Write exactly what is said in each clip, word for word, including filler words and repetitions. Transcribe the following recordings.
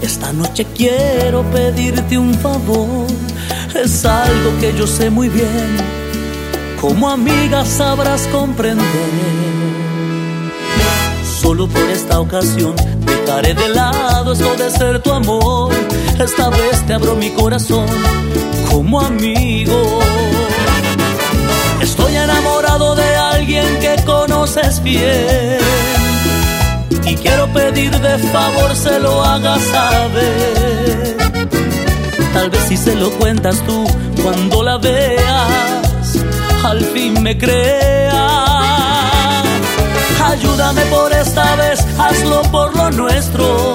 Esta noche quiero pedirte un favor. Es algo que yo sé muy bien, como amiga sabrás comprender. Solo por esta ocasión dejaré de lado esto de ser tu amor. Esta vez te abro mi corazón como amigo. Estoy enamorado de alguien que conoces bien y quiero pedir de favor se lo hagas saber. Tal vez si se lo cuentas tú cuando la veas, al fin me creas. Ayúdame por esta vez, hazlo por lo nuestro.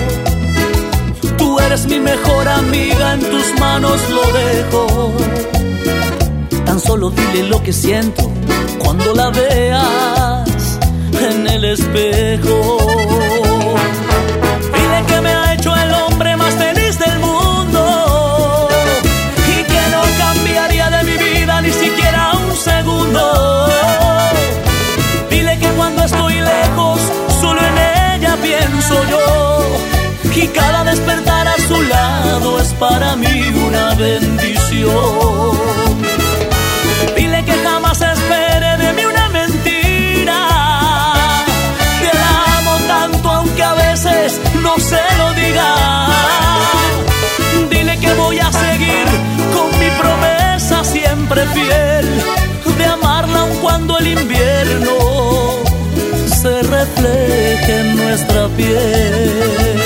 Tú eres mi mejor amiga, en tus manos lo dejo. Tan solo dile lo que siento cuando la veas en el espejo. Dile que me ha hecho el hombre más feliz del mundo y que no cambiaría de mi vida ni siquiera un segundo. Dile que cuando estoy lejos solo en ella pienso yo y cada despertar a su lado es para mí una bendición. Dile que jamás espere de mí una mentira, que la amo tanto aunque a veces no se lo diga. Dile que voy a seguir con mi promesa siempre fiel, de amarla aun cuando el invierno se refleje en nuestra piel.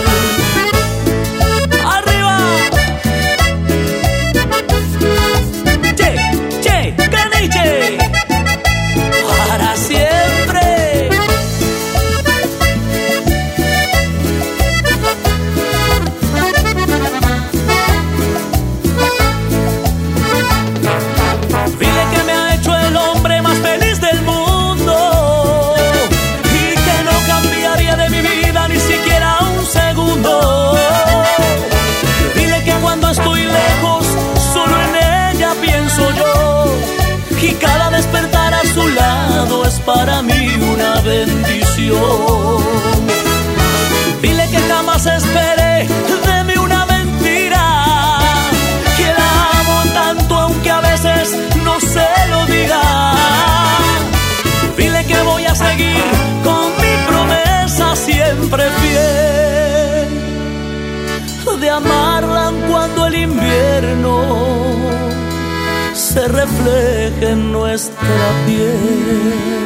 Para siempre. Dile que me ha hecho el hombre más feliz del mundo y que no cambiaría de mi vida ni siquiera un segundo. Dile que cuando estoy lejos solo en ella pienso yo y cada despertar a su lado es para mí una bendición. Dile que jamás esperé de mí una mentira, que la amo tanto aunque a veces no se lo diga. Dile que voy a seguir con mi promesa siempre fiel, de amarla cuando el invierno se refleje en nuestra piel.